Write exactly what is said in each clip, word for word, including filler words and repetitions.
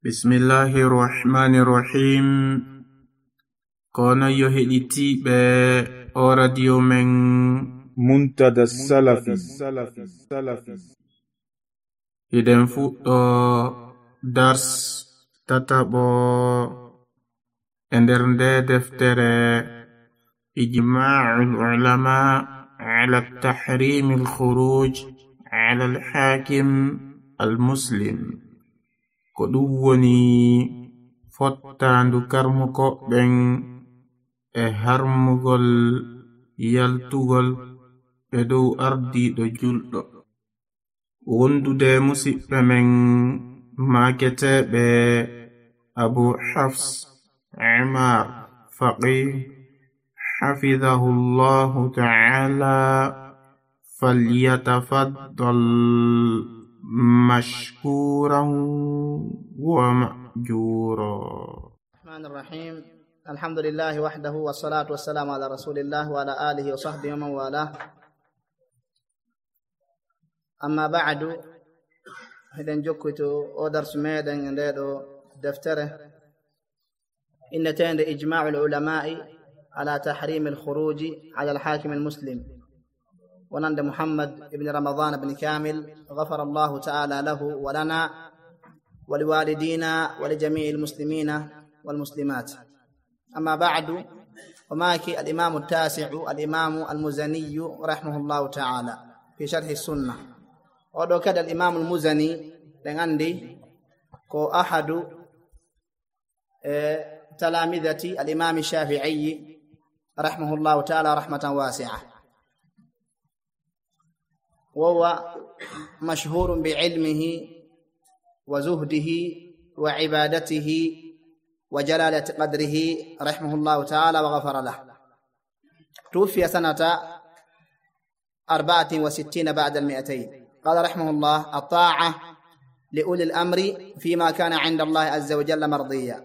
Bismillahir Rahmanir Rahim. Kono yo heɗitiɓe o radio men Muntada Salafi. Hiɗen fuɗɗo dars tataɓo e nder nde deftere Ijma'ul Ulama ala tahrim al-khuruj ala al-hakim al-muslim. Ko ɗum woni fottandu karmuko ɓen e harmugol yaltugol ɓe dow ardiɗo julɗo. Wondude musidɓe men maketeɓe Abu Hafs Umar Faqih حفظه الله تعالى فليتفضل مشكورا ومأجورا. الرحمن الرحيم. الحمد لله وحده والصلاة والسلام على رسول الله وعلى آله وصحبه ومن والاه. أما بعد، هذا جوكتو أودرس ميدن ندو دفتره إن تند إجماع العلماء على تحريم الخروج على الحاكم المسلم. ونند محمد بن رمضان بن كامل غفر الله تعالى له ولنا ولوالدينا ولجميع المسلمين والمسلمات. أما بعد، وماكي الإمام التاسع الإمام المزني رحمه الله تعالى في شرح السنة. ودو كده الإمام المزني لغندي كو أحد اه تلامذة الإمام الشافعي رحمه الله تعالى رحمة واسعة، وهو مشهور بعلمه وزهده وعبادته وجلالة قدره رحمه الله تعالى وغفر له. توفي سنة أربعة وستين بعد المئتين. قال رحمه الله: الطاعة لأولي الأمر فيما كان عند الله عز وجل مرضيا،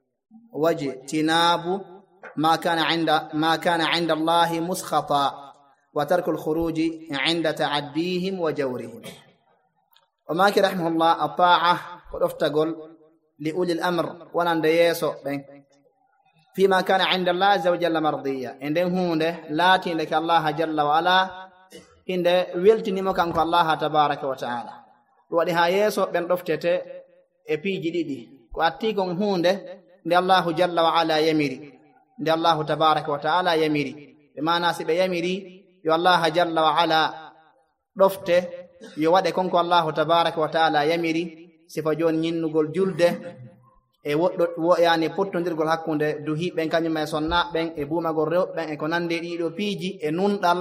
واجتناب ما كان عند ما كان عند الله مسخطا، وترك الخروج عند تعديهم وجورهم. وماكي رحمه الله الطاعة ورفتقل لأولي الأمر ونند يسو فيما كان عند الله عز وجل مرضيا، عندهم هونده لا تندك الله جل وعلا عند ويلتني مكانك الله تبارك وتعالى. ولها يسو بن رفتته epiji ɗiɗi ko atti kon hunde nde Allahu jalla wa ala yamiri, nde Allahu tabaraka wa ta'ala yamiri. Ɓe mana si ɓe yamiri yo Allah jalla wa ala ɗofte yo waɗe konko Allahu tabaraka wa ta'ala yamiri, sifa jon ñinnugol julde e woɗɗo yani pottodirgol hakkunde duhiɓen kañum e sonnaɓen e buumagol rewɓen e ko nande ɗiɗo piiji e nunɗal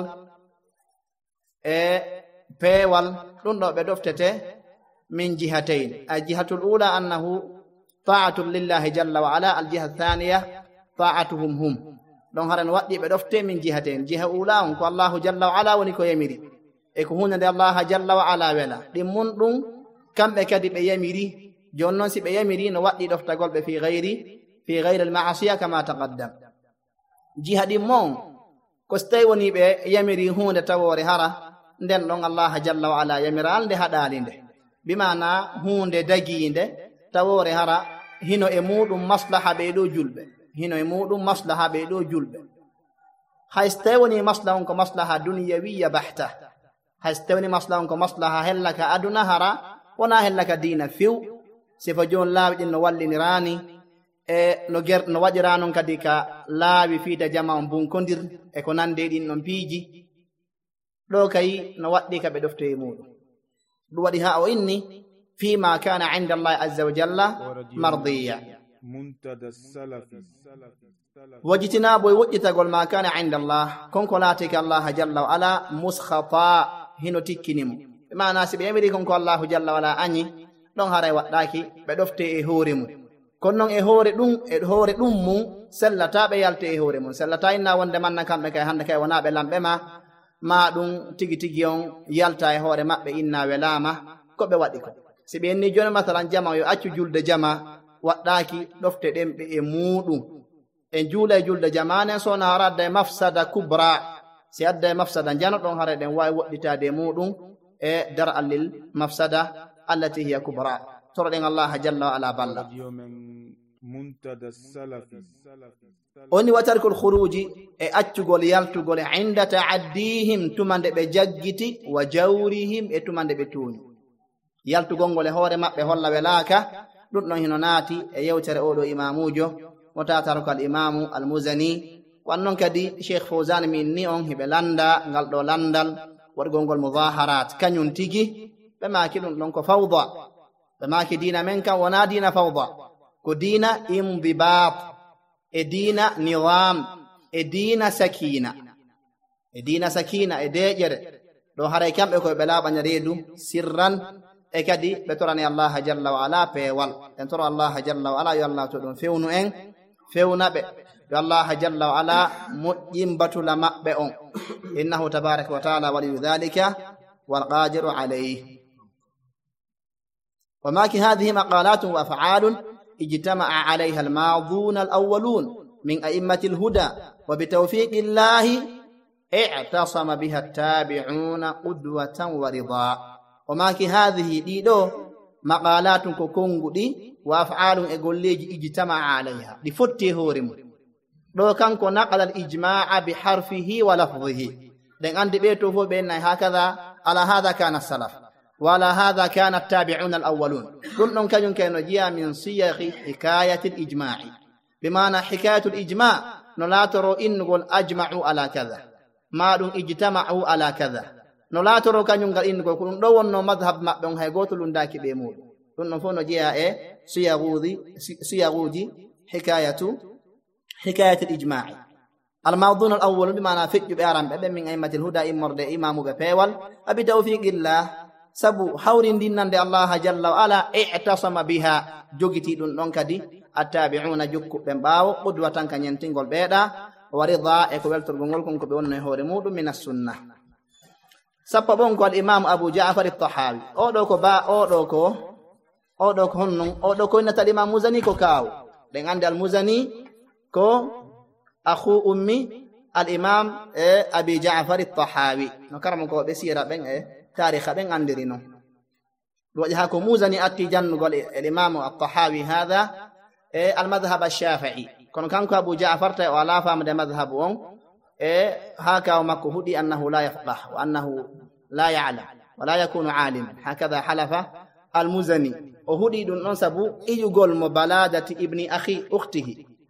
e peewal. ɗum ɗo ɓe ɗoftete min jihatayn. aljihatul ula annahu ta'atun lillahi jalla wa ala, aljiha thaniya ta'atuhum hum. ɗon haran waɗɗi ɓe ɗofte min jihatayn. jiha ula on ko Allahu jalla wa ala woni ko yamiri e ko hunde nde Allah jalla wa ala wela ɗin mun ɗum kamɓe kadi ɓe yamiri. jon noon si ɓe yamiri no waɗɗi ɗoftagol ɓe fi gayri fi gayri al-ma'asiya kama taqaddam. jiha ɗin mon ko so tawi woni ɓe yamiri hunde tawore hara, nden ɗon Allah jalla wa ala yamiral nde haɗali nde, bimana hunde daginde tawore hara hino e muɗum maslaha ɓe ɗo julɓe, hino e muɗum maslaha ɓe ɗo julɓe. hay so tawi woni maslaha on ko maslaha duniyawiya bahta, hay so tawi woni maslaha on ko maslaha hellaka aduna hara wona hellaka dina few, sifa jon laawi ɗin no wallinirani e no ger no waɗira non kadi ka laawi fiita jama on bunkodir e ko nande ɗin non piiji ɗo kayi no waɗɗi ka ɓe ɗofte e muɗum. ɗum waɗi ha o inni فيما كان عند الله عز وجل مرضيا. واجتناب وجتغول ما كان عند الله كونكو لاتيك الله جل وعلا مسخطا هنو تكنيم. ما ناسب يمري كونكو الله جل وعلا أني دون هاري وطاكي بدفت إيه هورمو كونون إيه هوري دون إيه هوري دون مو سلطا بيالت إيه هورمو سلطا إنا وندمان نكام مكي هندكي ونابي لامبما ما دون تيجي تيجيون يالتا إيه هوري مكبي إنا ولاما كوبي واتيكو. si ɓe ni joni masalan jama yo accu julde jama waɗɗaki ɗofte ɗemɓe e muɗum en juula e julde jamanen sona hara adda e mafsada kubra. si adda e mafsada jano ɗon hara ɗen wawi woɗɗitade e muɗum e dar allil mafsada allati hiya kubra. toroɗen Allah jalla wa ala balla منتدى السلف oni wa tarkul khuruji e accugol yaltugol inda ta'addihim tumande be jaggiti wa jawrihim e tumande be tuuni yaltugol ngol e hoore mabbe holla welaka dum non hino naati e yewtere odo imamujo mutatar kal imamu al muzani wannan kadi sheikh fawzan min ni on hibe landa ngal do landal wadgol ngol mudaharat kanyun tigi be maki dum non ko fawda be maki dina men kan wana dina fawda ko dina imdibat e dina niwam e dina sakina e dina sakina e deejere do haray kambe ko be laabanya reedu sirran e kadi be torani Allah jalla wa ala peewal en toro Allah jalla wa ala yo Allah to don fewnu en fewna be yo Allah jalla wa ala mujjim batula mabbe on innahu tabaaraka wa ta'ala wali dhalika wal qadiru alayhi وما هذه مقالات وأفعال اجتمع عليها الماضون الأولون من أئمة الهدى وبتوفيق الله اعتصم بها التابعون قدوة ورضا وما هذه ديدو مقالات كونغو دي وأفعال إغوليج اجتمع عليها لفتي هورم لو كان نقل الإجماع بحرفه ولفظه لأن عند بيته فو بين هكذا على هذا كان السلف ولا هذا كان التابعون الأولون كلهم كانوا كانوا جاء من صيغ حكاية الإجماع بمعنى حكاية الإجماع نلا ترى إن نقول أجمعوا على كذا ما دون اجتمعوا على كذا نلا ترى كانوا قال إن نقول كلهم لو أنه مذهب ما بين هيقول لنداك بيمود كلهم فونا جاء إيه صيغودي صيغودي حكاية حكاية الإجماع الموضوع الأول بمعنى فكر بأرام من أئمة الهدى إمر إمام بفيول أبي توفيق الله sabu hawrindinande Allah jalla wa ala i'tasama biha jogiti dun don kadi attabi'una jukku ben baawo qudwatan kanyentingol beeda warida e ko weltorgol ngol kon ko be wonno e hoore mudum min as-sunnah sappa bon ko al imam Abu Ja'far at-Tahawi o do ko ba o do ko o do ko honnon o do ko nata imam Muzani ko kaw den ande al Muzani ko akhu ummi al imam e Abi Ja'far at-Tahawi no karamo ko be sira ben e تاريخ بين عندنا وجهكم موزني أتي جن قال الإمام الطحاوي هذا إيه المذهب الشافعي كون كان أبو جعفر ولا فهم ده مذهبهم إيه هكا ومكهودي أنه لا يفقه وأنه لا يعلم ولا يكون عالما هكذا حلف المزني وهودي دون نسبه يقول مبالغة ابن أخي أخته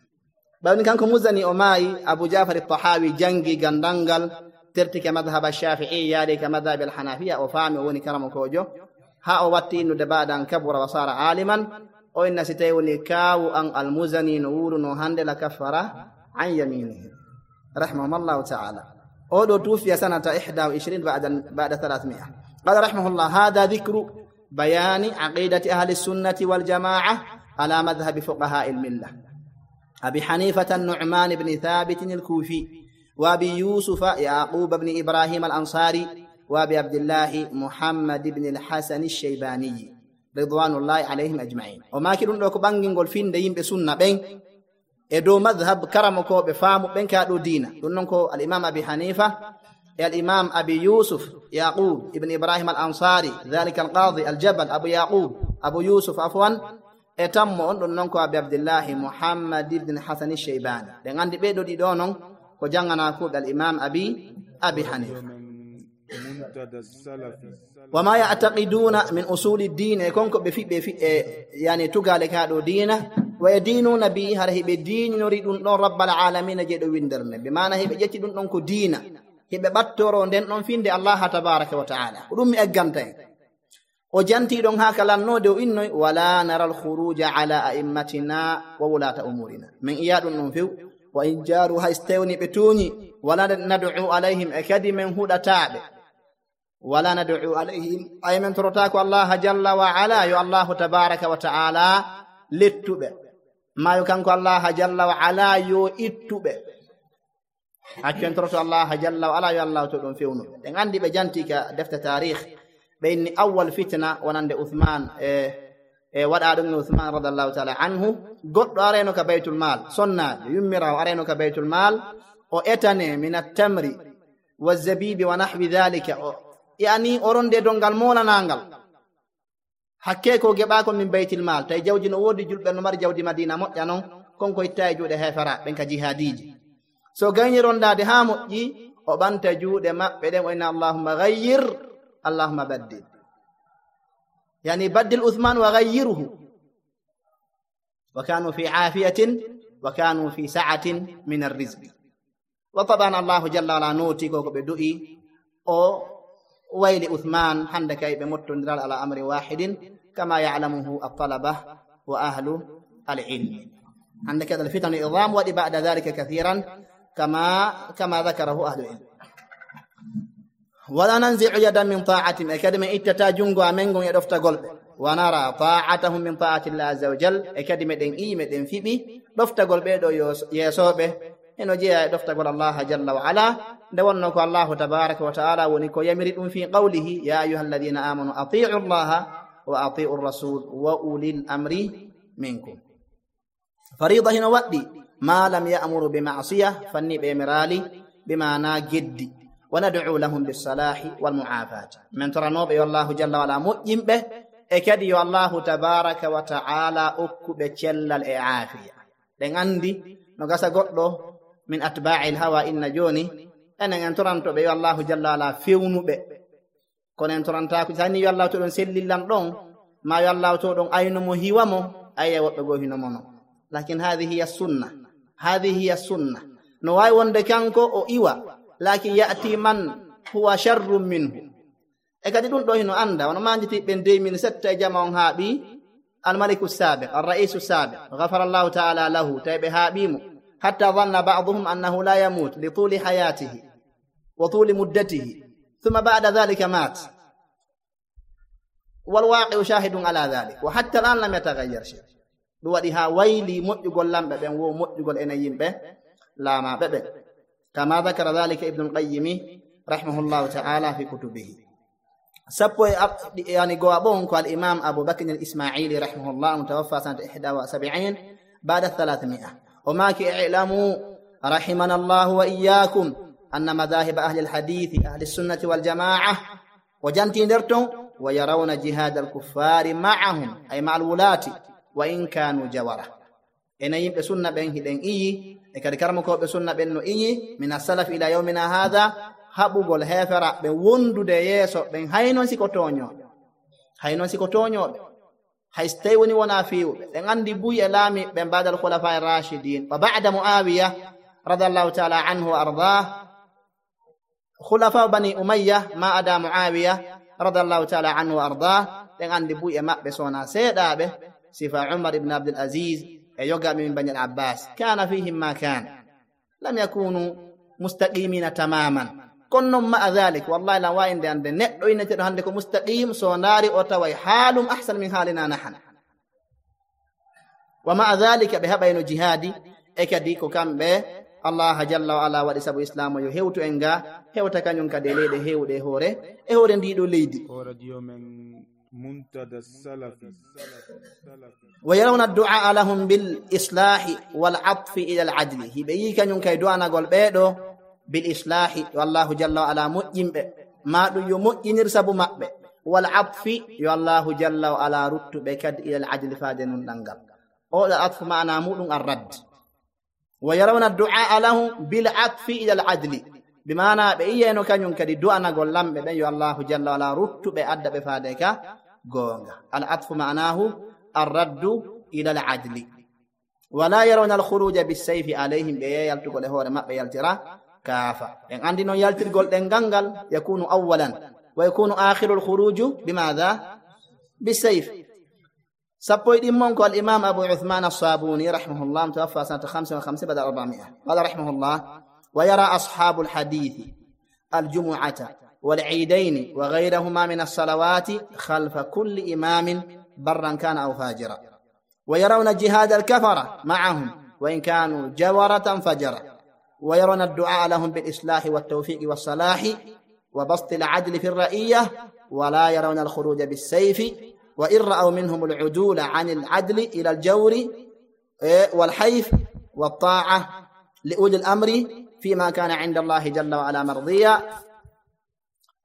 بل كان موزني أماي أبو جعفر الطحاوي جنجي جندنجل ترتك مذهب الشافعي يالك مذهب الحنفية وفامي وني كرم كوجو ها واتي إنه دبادا كبر وصار عالما وإن ستيوني كاو أن المزني نور نهند كفر عن يمينه رحمه الله تعالى أودو توفي سنة إحدى وعشرين بعد بعد ثلاثمائة قال رحمه الله هذا ذكر بيان عقيدة أهل السنة والجماعة على مذهب فقهاء الملة أبي حنيفة النعمان بن ثابت الكوفي وابي يوسف يعقوب بن إبراهيم الأنصاري وابي عبد الله محمد بن الحسن الشيباني رضوان الله عليهم أجمعين وما كدون لو كبانغين غول فين ديم بسنة بين ادو مذهب كرمكو بفامو بين كادو دينا دونكو الإمام أبي حنيفة الإمام أبي يوسف يعقوب بن إبراهيم الأنصاري ذلك القاضي الجبل أبو يعقوب أبو يوسف عفوا اتم دونكو أبي عبد الله محمد بن الحسن الشيباني دين عندي بيدو دي دونون وجانا كود الإمام أبي أبي حنيفة وما يعتقدون من أصول الدين يكون بفي بفي يعني تقال هذا دينه ويدينون به هذه بالدين يريدون رب العالمين جدوا ويندرن بمعنى هي بيجتدون نكو دينا هي ببتورون دين نون فين دي الله تبارك وتعالى ودومي أجنتين وجنتي دون هكذا نودو إنه ولا نرى الخروج على أئمتنا وولاة أمورنا من إياد ننفو وإن جاروا استوني بتوني ولا ندعو عليهم أكد من هدى تاب ولا ندعو عليهم أي من ترتاك الله جل وعلا يو الله تبارك وتعالى للتوب ما يكنك الله جل وعلا يو التوب أكن ترتاك الله جل وعلا يو الله تدون فيونه لأن عندي بجانتك دفت تاريخ بين أول فتنة ونند عثمان إيه e wada dum Uthman radallahu ta'ala anhu goddo areno ka baytul mal sonna yumira areno ka baytul mal o etane min at-tamri waz-zabibi wa nahwi dhalika yani oronde dongal mola nangal hakke ko geɓa ko min baytil mal tay jawdi no wodi julɓe no mari jawdi madina moƴƴa non konko itta e juuɗe hefera ɓen ka jihadiji so gayni rondade ha moƴƴi o ɓanta juuɗe maɓɓe ɗen o inna allahumma gayyir allahumma baddil yani baddil uthman wa gayyiruhu wa kanu fi afiyatin wa kanu fi sa'atin min arrizqi wa taban allahu jalla wala noti koko ɓe du'i o wayli uthman hande kay ɓe mottodiral ala amri wahidin kama ya'lamuhu at-talaba wa ahlu al-ilm hande kay al-fitan idham waɗi ba'da dhalika kathiran kama kama dhakarahu ahlu al-ilm wala nanzi'u yadan min ta'atin akadama ittata jungo amengon e ɗofta golɓe wa nara ta'atahum min ta'ati llah azza wa jal e kadi meɗen ii meɗen fiɓi ɗoftagol ɓeɗo yeesoɓe eno jeeya e ɗoftagol allah jalla wa ala nde wonno ko allahu tabaraka wa taala woni ko yamiri ɗum fi qawlihi ya ayuha alladina amanu atiu llaha wa atiu rasul wa ulil amri minkum farida hino waɗɗi ma lam ya'muru bi ma'siya fanni ɓe mirali bimana geddi wa nad'u lahum bis-salahi wal mu'afat men toranoɓe yo allahu jalla wa ala moƴƴimɓe e kadi yo allahu tabaraka wa ta'ala okkuɓe cellal e aafiya ɗen andi no gasa goɗɗo min atba'il hawa inna joni enen en torantoɓe yo allahu jalla ala fewnuɓe kono en torantako tani yo allahu to ɗon sellillan ɗon ma yo allahu to ɗon aynomo hiwamo ayya woɓɓe goo hinomono lakin hadihi hiya sunna hadihi hiya sunna no wawi wonde kanko o iwa lakin ya'ti man huwa sharrun minhu e kadi ɗum ɗo hino anda wono manjitiɓe deux mille sept e jama on haaɓi almaliku sabiq alraisu sabiq gafara allahu taala lahu tawi ɓe haaɓimo hatta dhanna ba'duhum annahu la yamut li tuli hayatihi wa tuli muddatihi thumma ba'da dhalika mat walwaqi'u shahidun ala dhalik wa hatta al'an lam yataghayyar shay ɗum waɗi ha wayli moƴƴugol lamɓe ɓen wo moƴƴugol ene yimɓe laamaɓe ɓen kama dhakara dhalika ibnu lqayyimi rahimahullahu taala fi kutubihi sappo yani go'a ɓon ko al-imam Abu Bakr al-Ismaili rahimahullah mutawaffa sanata ihda wa sab'in ba'da thalathmi'a wa ma ki i'lamu rahimana Allah wa iyyakum anna madahib ahli al-hadith ahli as-sunnah wal jama'ah wa janti nderton wa yarawna jihad al-kuffar ma'ahum ay ma'al wulati wa in kanu jawara ena yimɓe sunna ɓen hiɗen iyi e kadi karmakoɓe sunna ɓen no iyi min as-salaf ila yawmina hadha haɓugol hefera ɓe wondude yeeso ɓen haynon siko toñoɓe haynon siko toñoɓe hay so tawi woni wona fiwɓe ɓen andi buy e laami ɓe mbadal khulafa rashidin wa ba'da muawiya radiallahu taala anhu wa ardah khulafa bani umayya ma ada muawiya radiallahu taala anhu wa ardah ɓen andi buy e maɓɓe sona seeɗaɓe sifa umar ibn abdul aziz e yogaɓe min bani al abbas kana fihim ma kana lam yakunu mustaqimina tamaman kono ma dhalik wallahi la wayinde ande neɗɗo inneteɗo hande ko mustaqim so naari o taway haalum ahsan min haalina nahan wa ma dhalika ɓe haɓayno jihadi e kadi ko kamɓe allah jalla wa ala waɗi sabu islamu yo hewtu en ga hewta kañum kadi e leyɗe hewɗe e hoore e hoore ndiɗo leydi wa yarawna addu'a lahum bil islahi wal atfi ila al adli hiɓe yi kañum kay du'anagol ɓeeɗo bil islahi yo allahu jalla wa ala moƴƴimɓe ma ɗum yo moƴƴinir sabu maɓɓe wal atfi yo allahu jalla wa ala ruttuɓe kadi ila al adli faade nun ɗangal oɗo atfu mana muɗum arradd wa yarawna addu'a lahum bil atfi ila al adli bimana ɓe iyeno kañum kadi du'anagol lamɓe ɓen yo allahu jalla wa ala ruttuɓe adda ɓe faade ka goonga al atfu ma'nahu arraddu ila al adli wala yarawna al khuruja bis sayfi alayhim ɓe yaltugol e hoore maɓɓe yaltira kaafa en andi noon yaltirgol ɗen ngal yakunu awwalan wa yakunu akhiru al khuruju bimadha bis sayf sappo e ɗimmon ko al imam abu uthman as-sabuni rahimahullah mutawaffa sanata khamsa wa khamsin ba'da arba'mi'a qala rahimahullah wa yara ashabul hadith al jumu'ata والعيدين وغيرهما من الصلوات خلف كل إمام برا كان أو فاجرا ويرون جهاد الكفرة معهم وإن كانوا جورة فجرا ويرون الدعاء لهم بالإصلاح والتوفيق والصلاح وبسط العدل في الرئية ولا يرون الخروج بالسيف وإن رأوا منهم العدول عن العدل إلى الجور والحيف والطاعة لأولي الأمر فيما كان عند الله جل وعلا مرضيا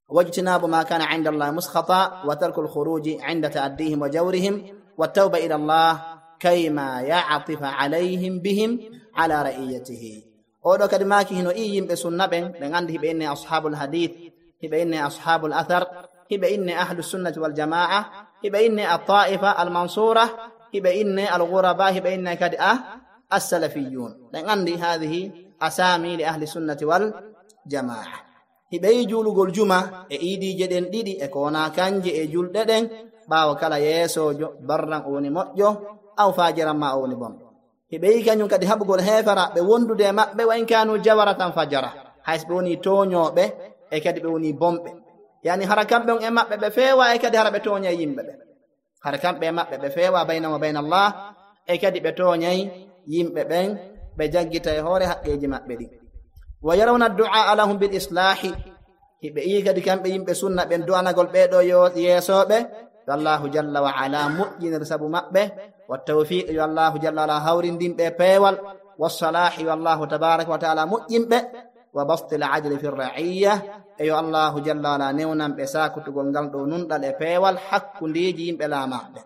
واجتناب ما كان عند الله مسخطا وترك الخروج عند تعديهم وجورهم والتوبة إلى الله كيما يعطف عليهم بهم على رئيته. أولو كدماكي هنو إيهم بسنة بين لأنه بإني أصحاب الحديث بإني أصحاب الأثر بإني أهل السنة والجماعة بإني الطائفة المنصورة بإني الغرباء بإني كدأ السلفيون لأنه هذه أسامي لأهل السنة والجماعة. hiɓe juulugol juma e iidije ɗen ɗiɗi e ko wona kanje e julɗe ɗen ɓaawo kala yeesojo barran o woni moƴƴo aw fajiran ma o woni bonɗo. hiɓe yi kañum kadi haɓugol heefaraɓe wondude e maɓɓe wayin kanu jawara tan fajara hayso ɓe woni toñoɓe e kadi ɓe woni bomɓe yani hara kamɓe on e maɓɓe ɓe feewa e kadi hara ɓe toñay yimɓe ɓe hara kamɓe e maɓɓe ɓe feewa baynamo bayna Allah e kadi ɓe toñay yimɓe ɓen ɓe jaggita e hoore haqqeji maɓɓe ɗi. ويرون الدعاء لهم بالإصلاح هبئي كدي كان بيم بسنة بين دعانا قل بيدو يسوبه والله جل وعلا مؤجن رسب مأبه والتوفيق والله جل وعلا هورين دين بيوال والصلاح والله تبارك وتعالى مؤجن به وبسط العدل في الرعية أي الله جل وعلا نونا بساكو تقول قلدو نندل بيوال حق ديجين بلا مأبه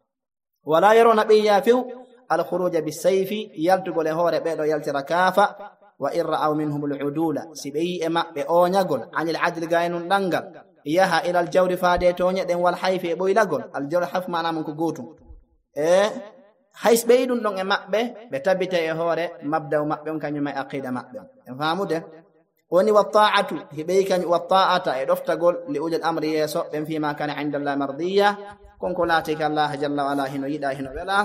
ولا يرون بيافو الخروج بالسيف يلتقو لهور بيدو يلتركافة وإن رأوا منهم العدول سبي إما بأونيغول عن العدل غاينون دنغال إياها إلى الجور فاديتوني دين والحيف إبوي لغول الجور حف معنا منكو قوتو إيه حيث بيدون دون إما بي بتبت يهوري مبدأ ومبدأ كان يما أقيد مبدأ فهموا ده وني والطاعة هبي كان والطاعة إدفت قول لأولي الأمر يسو بين فيما كان عند الله مرضية كونكولاتك الله جل وعلا هنو يدا هنو بلا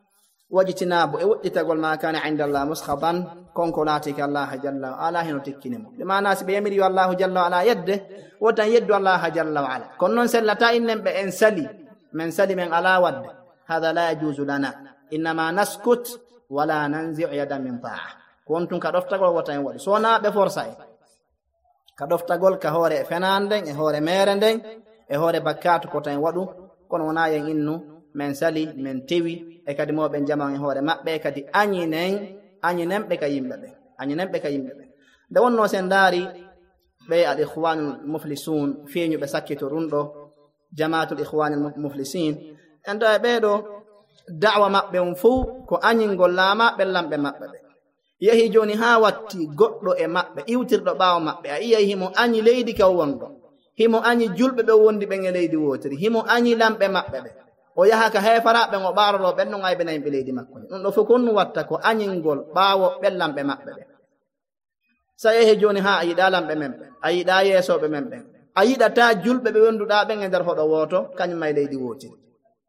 واجتناب إوتتقول ما كان عند الله مسخطا كونكولاتك الله جل وعلا هنو تكينمو لما ناس بيمري الله جل وعلا يده وتن يد الله جل وعلا كنون سلتا إنم بإن سلي من سلي من على ود هذا لا يجوز لنا إنما نسكت ولا ننزع يدا من طاعة كنتم كدفتقول وتن ود سونا بفرصة كدفتقول كهوري فناندين هوري ميرندين هوري بكات كتن ودو كنونا ينينو من سلي من تيوي e kadi mo ben jama e hoore mabbe e kadi anyinen anyinen be ka yimbe be anyinen be ka yimbe be de wonno sen dari be al ikhwanul muflisun feñu be sakkito rundo jamaatul ikhwanul muflisin endo e be do da'wa mabbe on fu ko anyingol lama be lambe mabbe be yehi joni ha watti goddo e mabbe iwtirdo baawo mabbe a iya himo anyi leydi ka wondo himo anyi julbe be wondi be nge leydi wotiri himo anyi lambe mabbe be o yaha ka heefaraɓe ngo ɓaarolo ɓen no ngayɓe nayi ɓe leydi makko ɗum ɗo fof konnu watta ko añingol ɓaawo ɓellamɓe maɓɓe ɓe so yehi jooni haa a yiɗa lamɓe men ɓe a yiɗa yeesooɓe men ɓen a yiɗata julɓe ɓe wonduɗa ɓen e nder hoɗo wooto kañum may leydi wootiri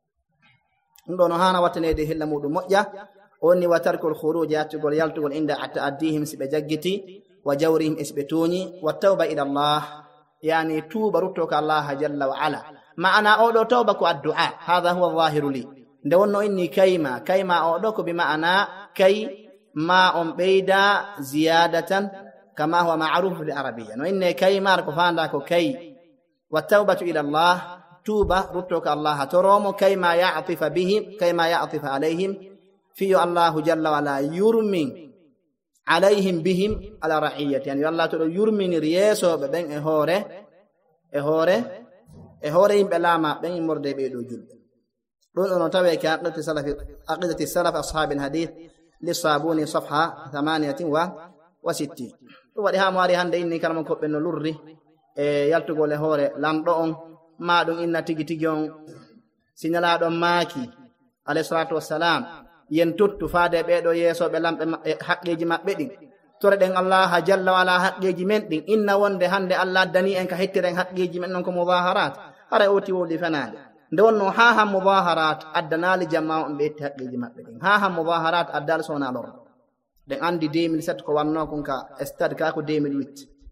ɗum ɗo no haana wattanede hilla muɗum moƴƴa onni wa tarkul khuruji yattugol yaltugol inda ta'addihim si ɓe jaggiti wa jawrihim e si ɓe tooñi wa tawba ila llah yani tuuba rutto ko allah jalla wa ala معنى أودو توبك الدعاء هذا هو الظاهر لي دونو إني كيما كيما أودوك بمعنى كي ما أم بيدا زيادة كما هو معروف في العربية وإني كيما ركفان داكو كي والتوبة إلى الله توبة رتوك الله تروم كيما يعطف بهم كيما يعطف عليهم في الله جل وعلا يرمي عليهم بهم على رعية يعني الله تعالى يرمي رياسو ببين إهوري إهوري e hoore yimɓe laama ɓen immorde ɓeeɗo julɓe ɗum ono tawe ke aqidati salaf aqidati salaf ashabi alhadith lissabuni safha thamaniyatin wa wa sittin ɗum waɗi ha mo ari hannde inni kala mon koɓɓe no lurri e yaltugol e hoore lamɗo on ma ɗum inna tigi tigi on siñalaɗon maaki alayhi salatu wassalam yen tuttu faade ɓeeɗo yeesoɓe lamɓe haqqeji maɓɓe ɗin tore ɗen allah jalla wala haqqeji men ɗin inna wonde hande allah dani en ka hettiren haqqeji men non ko mudaharat ara oti wodi fanade nde wonno ha ha mudaharat addanali jamma on ɓe etti haqqeji maɓɓe ɗin ha ha mudaharat addal sona lor ɗen andi deux mille sept ko wanno kon ka stade ka ko deux mille huit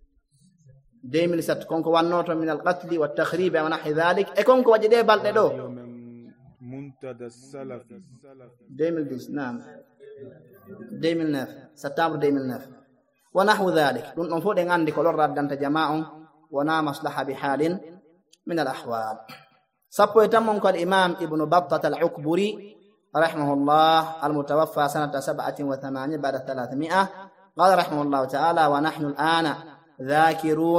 deux mille sept konko wanno to min al qatli wa takhrib wa nahwi dhalik e konko waɗi ɗe balɗe ɗo منتدى السلفي deux mille dix نعم deux mille neuf septembre deux mille neuf ونحو ذلك دون نفود ان عندي كولور ردانت جماعه ونا مصلحه بحال من الاحوال صبو يتمم قال الامام ابن بطة العكبري رحمه الله المتوفى سنه سبعة وثمانين بعد ثلاثمائة قال رحمه الله تعالى ونحن الان ذاكرون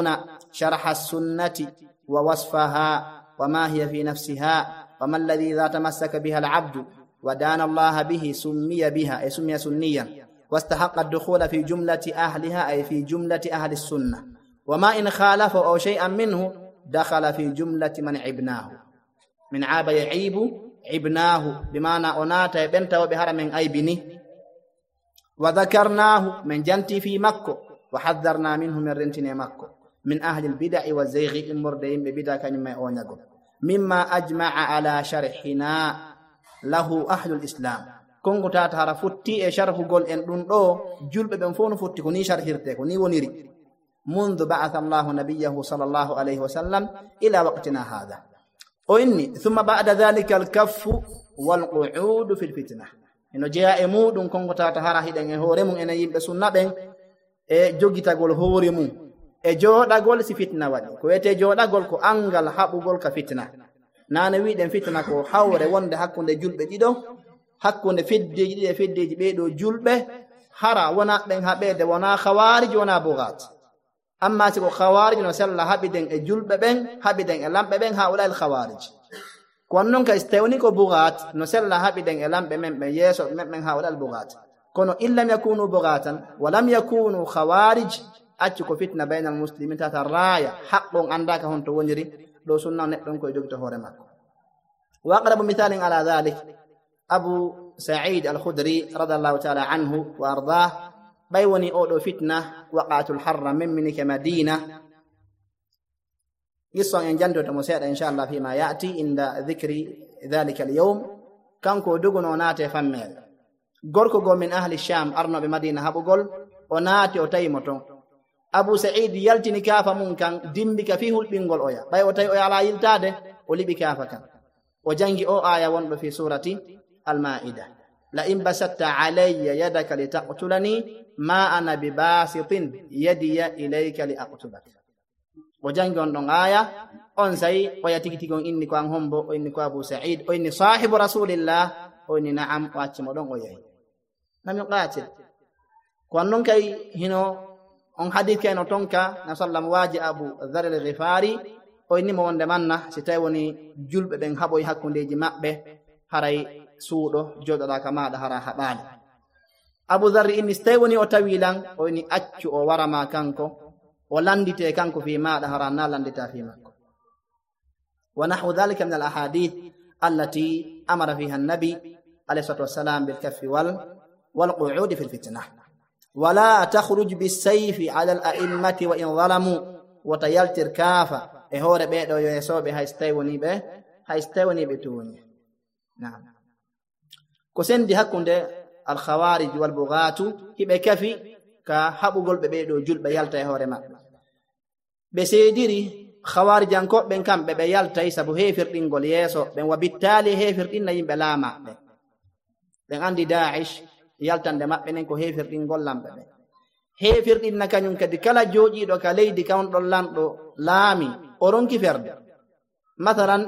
شرح السنة ووصفها وما هي في نفسها وما الذي إذا تمسك بها العبد ودان الله به سمي بها أي سمي سنيا واستحق الدخول في جملة أهلها أي في جملة أهل السنة وما إن خالف أو شيئا منه دخل في جملة من عبناه من عاب يعيب عبناه بمعنى أنات بنت وبهر من أيبني وذكرناه من جنتي في مكة وحذرنا منه من رنتنا مكة من أهل البدع والزيغ المردين ببدع كان يقول مما أجمع على شرحنا له أهل الإسلام كونغو تاتهار فتي شرح قول إن دو جلب بنفون فتي كوني شرحيرتي كوني ونيري منذ بعث الله نبيه صلى الله عليه وسلم إلى وقتنا هذا وإني ثم بعد ذلك الكف والقعود في الفتنة إنه جاء مود كونغو تاتهار هيدن هورمو إن يبقى سنة بين جوغي تقول هورمو e jooɗagol si fitna waɗi ko wiyete jooɗagol ko angal haɓugol ka fitna nane wiɗen fitna ko hawre wonde hakkunde julɓe ɗiɗo hakkunde feddeji ɗiɗi e feddeji ɓeeɗo julɓe hara wona ɓen haɓede wona khawarij wona bugat amma siko khawarij no sella haɓiden e julɓe ɓen haɓiden e lamɓe ɓen haula el khawarij kono noon ka istewni ko bugat no sella haɓiden e lamɓe men ɓen yeeso men ɓen haula el bugat kono illam yakunu bugatan walam yakunu khawarij acci ko fitna bayna almuslimin tata raya haqqon andaka honto woniri do sunna neddon ko jogito hore makko wa aqrabu mithalin ala dhalik abu sa'id al-khudri radiyallahu ta'ala anhu wa ardah baywani odo fitna waqatul harra min minka madina yison en janto to mo seeda inshallah fi ma yati inda dhikri dhalika al-yawm kanko dugono naate fammel gorko go min ahli sham arno be madina habugol o naati o taymoton abu sa'id yaltini kafa mun kan dimbi ka fi hulbingol oya bay o tay o yala yiltade o libi kafa kan o jangi o aya wondo fi surati al-maida la in basatta alayya yadaka litaqtulani ma ana bibasitin yadiya ilayka liaqtulak o jangi on don aya on say o yatigitigon inni ko an hombo o inni ko abu sa'id o inni sahibu rasulillah o inni na'am o acci mo don o yayi nami qatil ko non kay hino on hadith kayno tonka na sallam waji abu dharr al-ghifari o inni mo wonde manna si tay woni julbe ben haboy hakkundeji mabbe haray suudo jododa ka maada hara habani abu dharr inni tay woni o tawilan o inni accu o warama kanko o landite kanko fi maada hara na landita fi makko wa nahwu dhalika min al-ahadith allati amara fiha an-nabi alayhi salatu wassalam bil kaffi wal wal qu'ud fi al-fitnah ولا تخرج بالسيف على الأئمة وإن ظلموا وتيالتر كافة إهور بيدو يسوب هايستيوني به هايستيوني بتوني نعم كسن دي هكون دي الخوارج والبغات هبه كفي كحبو قلب بيدو جلب يالتا إهور ما بسيديري خوارج انكو بن كام بيالتا يسابو هيفر دينغول يسو بن وبالتالي هيفر دين يمبه لاما بن عندي داعش yaltande mabbe nen ko hefirɗin gollambe be hefirɗin na kanyum kadi kala jojiido ka leydi kawon don lamdo laami o ronki ferde mathalan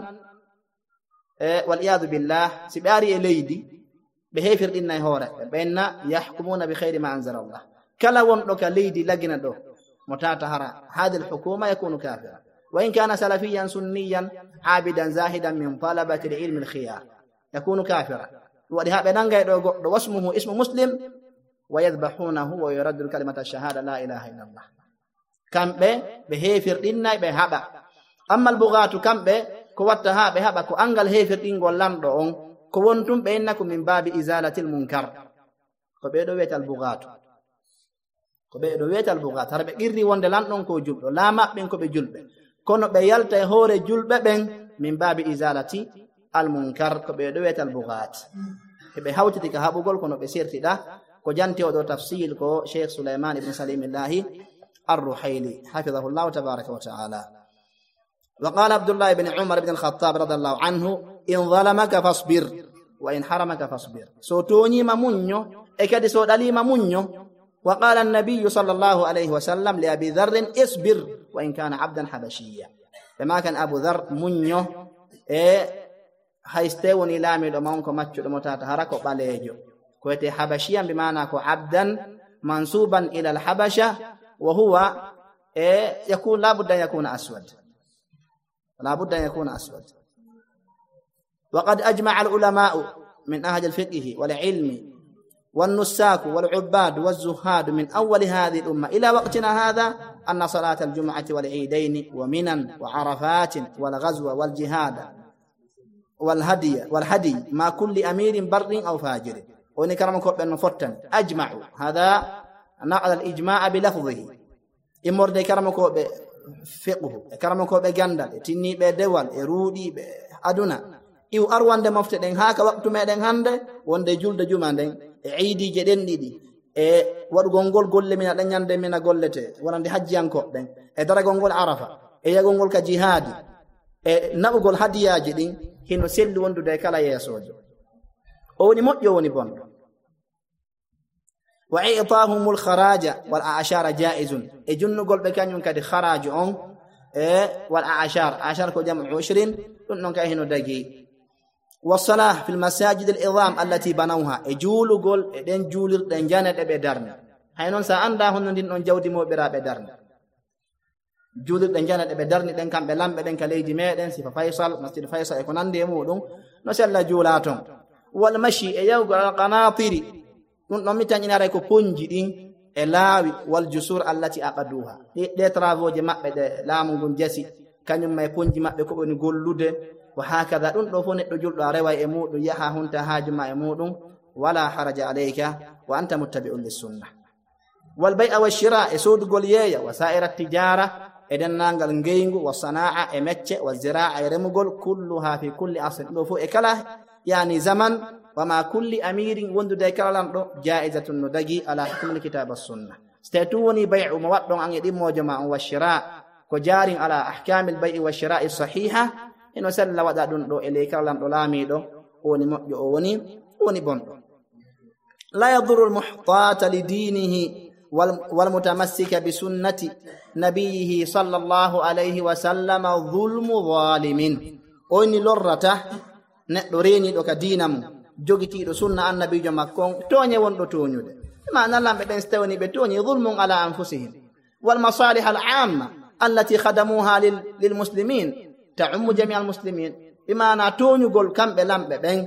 e wal iyad billah sibari e leydi be hefirɗin na hore benna yahkumuna bi khairi ma anzala Allah kala won do ka leydi lagina do motata hara hadi al hukuma yakunu kafira wa in kana salafiyan sunniyan abidan zahidan min talabati al ilm al khiyar yakunu kafira wadi habe nangay do goddo wasmuhu ismu muslim wa yadhbahunahu wa yuraddu kalimata shahada la ilaha illa allah kambe be hefirdinnay be haba amma al-bughatu kambe ko watta ha be haba ko angal hefirdingol lamdo on ko wontum be enna ko min babi izalatil munkar ko be do wetal bughatu ko be do wetal bughatu harbe irri wonde landon ko juldo la mabben ko be julbe kono be yalta e hore julbe ben min babi izalati al-munkar ko be do wetal bughat be hawtiti ka habugol kono be sertida ko janti o do tafsil ko Sheikh Sulaiman ibn Salim Allahi ar-Ruhaili hafizahullah tabaaraka wa ta'ala wa qala Abdullah ibn Umar ibn al-Khattab radiyallahu anhu in zalamaka fasbir wa in haramaka fasbir so toni mamunyo e kadi so dali mamunyo wa qala an-nabiy sallallahu alayhi wa sallam li Abi Dharr isbir wa in kana 'abdan habashiyya bima kan Abu Dharr munyo e hayste woni laamiɗo manko maccuɗo mo tata hara ko ɓaleejo ko wiyete habashiyan bi mana ko abdan mansuban ila alhabasha wa huwa إيه يكون لا بد أن يكون أسود لا بد أن يكون أسود. وقد أجمع العلماء من أهل الفقه والعلم والنساك والعباد والزهاد من أول هذه الأمة إلى وقتنا هذا أن صلاة الجمعة والعيدين ومنن وعرفات والغزو والجهاد والهدي والهدي مع كل أمير بر أو فاجر ونكرمكم بأن فتن أجمعوا هذا نقل الإجماع بلفظه إمور نكرمكم بفقه كرمكم بجندل تني بدول إرودي بأدنى iw arwande mofte den haka waktu meden hande wonde julde juma den e ciidije den didi e wadugol gol golle mina dan nyande mina gollete wonande hajjiyanko den e daragol gol arafa e yagol gol ka jihadi e nabugol hadiyaji din hino selli wondude kala yesojo o woni modjo woni bondo wa i'tahumul kharaja wal a'shara jaizun e junnugol be kanyum kadi kharaju on e wal a'shar ashar ko jamu عشرين dun non ka hino dagi والصلاة في المساجد العظام التي بنوها اجول غول ادن جولر دن جانede be darne haynon sa anda honno din on jawdi mo birabe darne julir den janade be darni den kambe lambe den ka leydi meden sifa faisal masjid faisal e ko nande mudum no sella julaton wal mashi e yawgo qanatiri dun no mitanyina ray ko ponji din e laawi wal jusur allati aqaduha de travaux je mabbe de laamu ngun jasi kanyum may ponji mabbe ko boni gollude wa hakada dun do fo neddo juldo rewa e mudum yaha hunta haajuma e mudum wala haraja alayka wa anta muttabi'un lis sunnah wal bay'a wa shira e sodugol yeya wa sa'ira tijara eden nangal ngeygu wa sanaa e mecce wa ziraa e remugol kulluha fi kulli asr do fu e kala yani zaman wa ma kulli amirin wondude kala lamdo jaizatun no dagi ala hukmul kitab as sunnah statu woni bay'u ma waddon an e dimmojo ma wa shira ko jarin ala ahkamil bay'i wa shira sahiha ino sella wada dun do e le kala lamdo lamido woni modjo o woni woni bondo la yadhurru al muhtata li dinihi wal mutamassika bi sunnati nabiyhi sallallahu alayhi wa sallam dhulmu zalimin oni lorrata neddo reni do ka dinam jogitido sunna annabijo makkon tonye wondo tonyude ma nalambe ben stawni be tonyi dhulmun ala anfusihim wal masalih al amma allati khadamuha lil, lil muslimin ta'ummu jami' al muslimin bima na tonyugol kambe lambe ben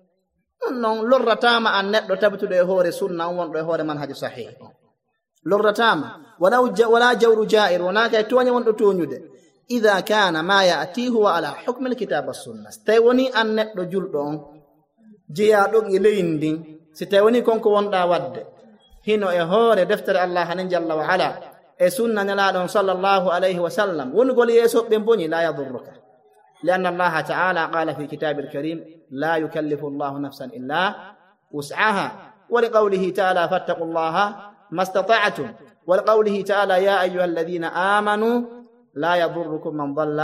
non lorratama an neddo tabtude hore sunna wondo hore manhaj sahih lorratama wala wala jawru ja'ir wanaka tonya wondo tonyude idha kana ma ya'tihu ala hukm alkitab as-sunnah stawni an neddo juldo on jiya don e leyndin stawni konko wonda wadde hino e hore deftere Allah hanan jalla wa ala e sunna nala don sallallahu alayhi wa sallam wongol yeso be boni la yadurruka لأن الله تعالى قال في كتاب الكريم لا يكلف الله نفسا إلا وسعها ولقوله تعالى فاتقوا الله ما استطعتم ولقوله تعالى يا أيها الذين آمنوا لا يضركم من ضل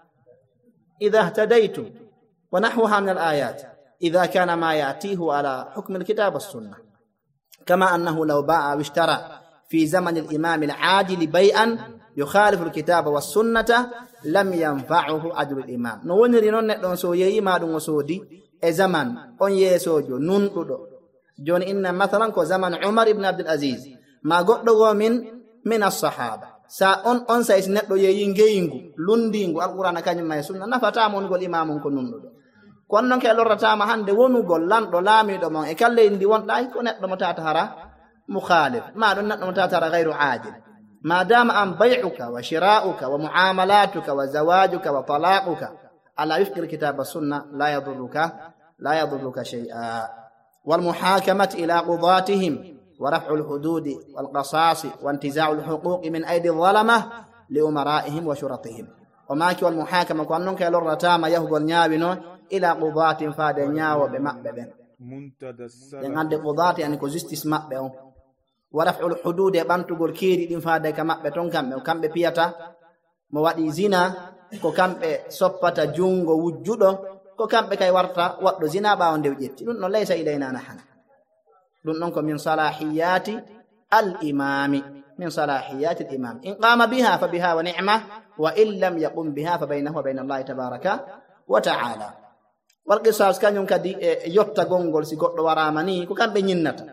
إذا اهتديتم ونحوها من الآيات إذا كان ما يأتيه على حكم الكتاب والسنة كما أنه لو باع واشترى في زمن الإمام العادل بيئا يخالف الكتاب والسنة لم ينفعه أجر الإمام نونري نون دون سو يي ما دون سودي e zaman on yesojo nundudo joni inna mathalan ko zaman Umar ibn Abdul Aziz ma goddo go min min as-sahaba sa on on sa is neddo yeyi ngeyingu lundingu alqur'ana kanyum may sunna nafata mon gol imamon ko nundudo kon non ke lorrata ma hande wonugol lando laamido mon e kalle indi won dai ko neddo mo tata hara mukhalif ma don neddo mo tata hara ghayru ajil ما دام أن بيعك وشراؤك ومعاملاتك وزواجك وطلاقك على وفق الكتاب والسنة لا يضرك لا يضرك شيئا والمحاكمة إلى قضاتهم ورفع الحدود والقصاص وانتزاع الحقوق من أيدي الظلمة لأمرائهم وشرطهم وماك والمحاكمة كأنك للرتام يهجو النيابنو إلى قضاة فادنيا وبمأبب يعني عند قضاة يعني كزيستس مأبب ورفع الحدود بانتugol kiri din faade ka mabbe ton kambe kambe piyata mo wadi zina ko kambe soppata jungo wujjudo ko kambe kay warta waddo zina baawo ndew jetti dun non laysa ilayna nahana dun non ko min salahiyati al imami min salahiyati al imam in qama biha fa biha wa ni'ma wa in lam yaqum biha fa baynahu wa bayna Allah tabaraka wa ta'ala wal qisas kanyum kadi yotta gongol si goddo warama ni ko kambe nyinnata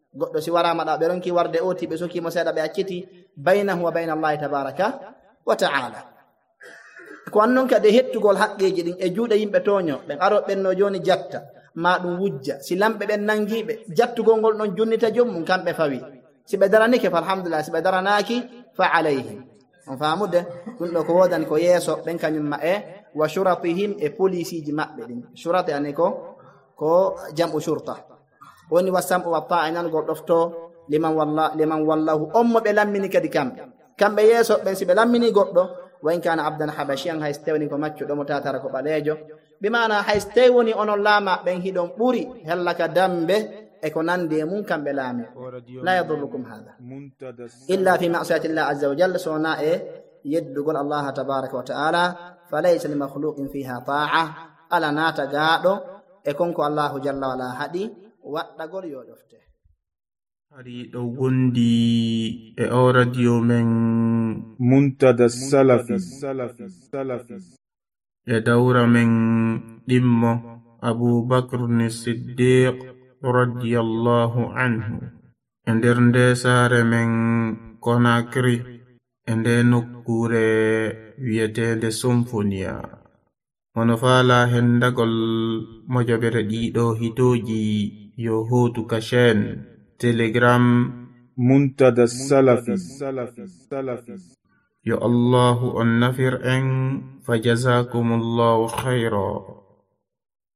goɗɗo si warama ɗa ɓe ronki warde oti ɓe sokimo seeɗa ɓe acciti baynahu wa bayna allahi tabaraka wa ta'ala. ko annon kadi hettugol haqqeji ɗin e juuɗe yimɓe toño ɓen aro ɓenno joni jatta ma ɗum wujja si lamɓe ɓen nangiɓe jattugol ngol ɗon junnita jommum kamɓe fawi si ɓe daranike fa alhamdulillah si ɓe daranaki fa alayhim on faamude ɗum ɗo ko wodani ko yeeso ɓen kañum ma e wa shuratihim e policiji maɓɓe ɗin shurate ani ko ko jam'u shurta woni wa sam'u wa ta'a nangol ɗofto liman walla liman wallahu on mo ɓe lammini kadi kamɓe kamɓe yeeso ɓen si ɓe lammini goɗɗo wa in kana abdan habashiyan hay stewni ko maccuɗo mo tatara ko ɓaleejo bimana hay stew woni onon laama ɓen hiɗon ɓuri hellaka dambe e ko nandi e mum kamɓe laami la yadurrukum hada illa fi ma'siyatillah azza wa jalla sona e yeddugol allah tabaraka wa ta'ala falaysa li makhluqin fiha ta'a ala nata gaaɗo e konko allahu jalla wala haɗi waɗɗagol yo ɗofte hari ɗo wondi e o radio men Muntada Salafi e dawra men ɗimmo Abubakr ni Siddiq radiyallahu anhu e nder nde saare men Conakry e nde nokkure wiyetende Symphonia hono faala hendagol mojobere ɗiɗo hitoji yo hotu ka chaîne Telegram Muntada Salafi yo Allahu on nafir en fa jazakumullahu khayra.